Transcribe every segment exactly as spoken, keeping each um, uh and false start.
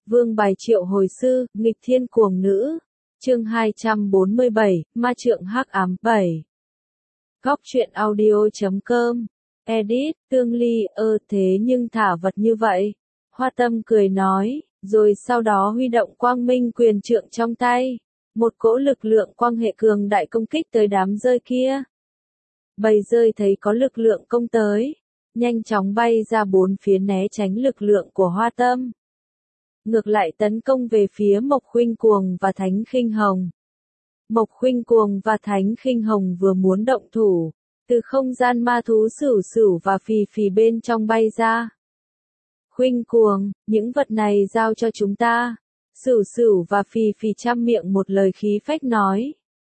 Vương bài triệu hồi sư, nghịch thiên cuồng nữ. Chương hai trăm bốn mươi bảy, ma trượng hắc ám bảy. Góc truyện audio chấm com. Edit, Tương Ly, ơ thế nhưng thả vật như vậy. Hoa Tâm cười nói, rồi sau đó huy động quang minh quyền trượng trong tay. Một cỗ lực lượng quang hệ cường đại công kích tới đám rơi kia. Bầy rơi thấy có lực lượng công tới, nhanh chóng bay ra bốn phía né tránh lực lượng của Hoa Tâm. Ngược lại tấn công về phía Mộc Khuynh Cuồng và Thánh Khinh Hồng. Mộc Khuynh Cuồng và Thánh Khinh Hồng vừa muốn động thủ, từ không gian ma thú Sửu Sửu và Phì Phì bên trong bay ra. Khuynh Cuồng, những vật này giao cho chúng ta. Sửu Sửu và Phì Phì trăm miệng một lời khí phách nói.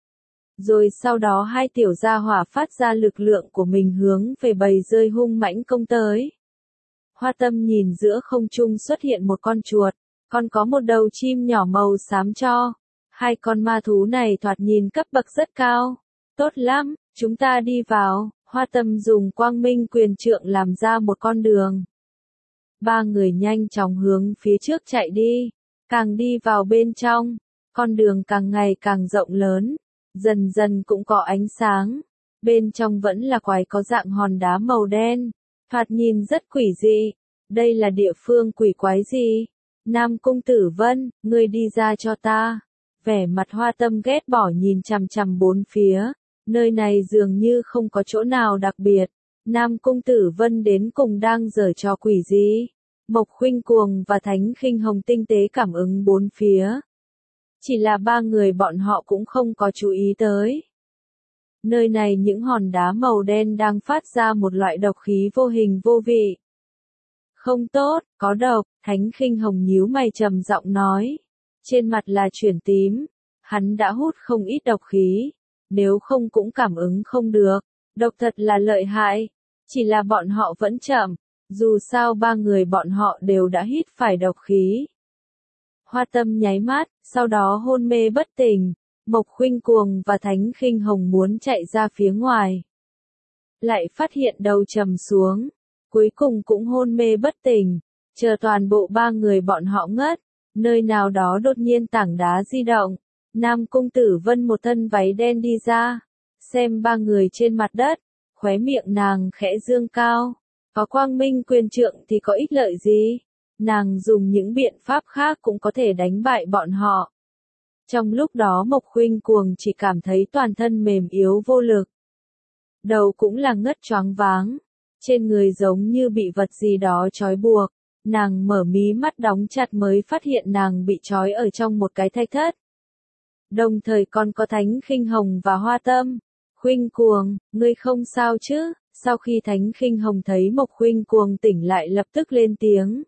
Rồi sau đó hai tiểu gia hỏa phát ra lực lượng của mình hướng về bầy rơi hung mãnh công tới. Hoa Tâm nhìn giữa không trung xuất hiện một con chuột, còn có một đầu chim nhỏ màu xám cho. Hai con ma thú này thoạt nhìn cấp bậc rất cao. Tốt lắm, chúng ta đi vào. Hoa Tâm dùng quang minh quyền trượng làm ra một con đường. Ba người nhanh chóng hướng phía trước chạy đi. Càng đi vào bên trong, con đường càng ngày càng rộng lớn. Dần dần cũng có ánh sáng. Bên trong vẫn là quái có dạng hòn đá màu đen. Thoạt nhìn rất quỷ dị. Đây là địa phương quỷ quái gì? Nam Cung Tử Vân, ngươi đi ra cho ta. Vẻ mặt Hoa Tâm ghét bỏ nhìn chằm chằm bốn phía. Nơi này dường như không có chỗ nào đặc biệt. Nam Cung Tử Vân đến cùng đang giở trò quỷ gì? Mộc Khuynh Cuồng và Thánh Khinh Hồng tinh tế cảm ứng bốn phía. Chỉ là ba người bọn họ cũng không có chú ý tới. Nơi này những hòn đá màu đen đang phát ra một loại độc khí vô hình vô vị. Không tốt, có độc, Thánh Khinh Hồng nhíu mày trầm giọng nói. Trên mặt là chuyển tím, hắn đã hút không ít độc khí, nếu không cũng cảm ứng không được, độc thật là lợi hại, chỉ là bọn họ vẫn chậm, dù sao ba người bọn họ đều đã hít phải độc khí. Hoa Tâm nháy mắt, sau đó hôn mê bất tỉnh, Mộc Khuynh Cuồng và Thánh Khinh Hồng muốn chạy ra phía ngoài. Lại phát hiện đầu trầm xuống, cuối cùng cũng hôn mê bất tỉnh, chờ toàn bộ ba người bọn họ ngất, nơi nào đó đột nhiên tảng đá di động, Nam Cung Tử Vân một thân váy đen đi ra, xem ba người trên mặt đất, khóe miệng nàng khẽ dương cao, có quang minh quyền trượng thì có ích lợi gì, nàng dùng những biện pháp khác cũng có thể đánh bại bọn họ. Trong lúc đó Mộc Khuynh Cuồng chỉ cảm thấy toàn thân mềm yếu vô lực. Đầu cũng là ngất choáng váng, trên người giống như bị vật gì đó trói buộc, nàng mở mí mắt đóng chặt mới phát hiện nàng bị trói ở trong một cái thạch thất. Đồng thời còn có Thánh Khinh Hồng và Hoa Tâm. Khuynh Cuồng, ngươi không sao chứ? Sau khi Thánh Khinh Hồng thấy Mộc Khuynh Cuồng tỉnh lại lập tức lên tiếng.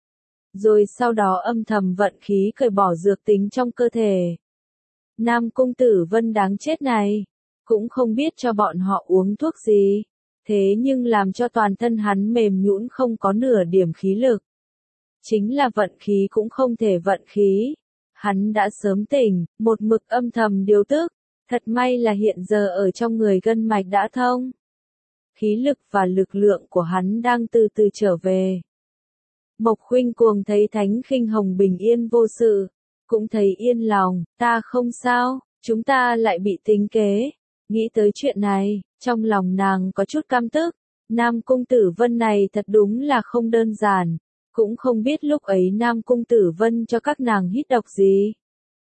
Rồi sau đó âm thầm vận khí cởi bỏ dược tính trong cơ thể. Nam Cung Tử Vân đáng chết này, cũng không biết cho bọn họ uống thuốc gì, thế nhưng làm cho toàn thân hắn mềm nhũn không có nửa điểm khí lực. Chính là vận khí cũng không thể vận khí. Hắn đã sớm tỉnh, một mực âm thầm điều tức, thật may là hiện giờ ở trong người gân mạch đã thông. Khí lực và lực lượng của hắn đang từ từ trở về. Mộc Khuynh Cuồng thấy Thánh Khinh Hồng bình yên vô sự, cũng thấy yên lòng, ta không sao, chúng ta lại bị tính kế. Nghĩ tới chuyện này, trong lòng nàng có chút căm tức, Nam Cung Tử Vân này thật đúng là không đơn giản, cũng không biết lúc ấy Nam Cung Tử Vân cho các nàng hít độc gì.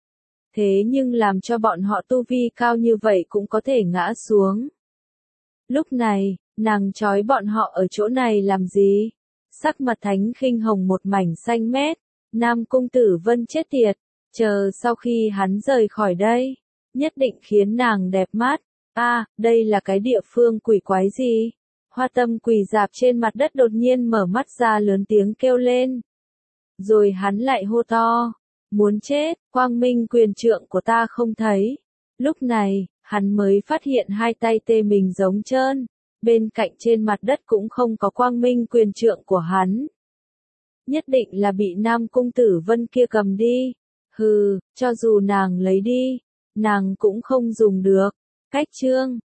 Thế nhưng làm cho bọn họ tu vi cao như vậy cũng có thể ngã xuống. Lúc này, nàng trói bọn họ ở chỗ này làm gì? Sắc mặt Thánh Khinh Hồng một mảnh xanh mét, Nam Cung Tử Vân chết tiệt, chờ sau khi hắn rời khỏi đây, nhất định khiến nàng đẹp mắt. A, à, đây là cái địa phương quỷ quái gì? Hoa Tâm quỳ dạp trên mặt đất đột nhiên mở mắt ra lớn tiếng kêu lên. Rồi hắn lại hô to, muốn chết, quang minh quyền trượng của ta không thấy. Lúc này, hắn mới phát hiện hai tay tê mình giống trơn, bên cạnh trên mặt đất cũng không có quang minh quyền trượng của hắn. Nhất định là bị Nam Cung Tử Vân kia cầm đi. Hừ, cho dù nàng lấy đi, nàng cũng không dùng được. Cách chương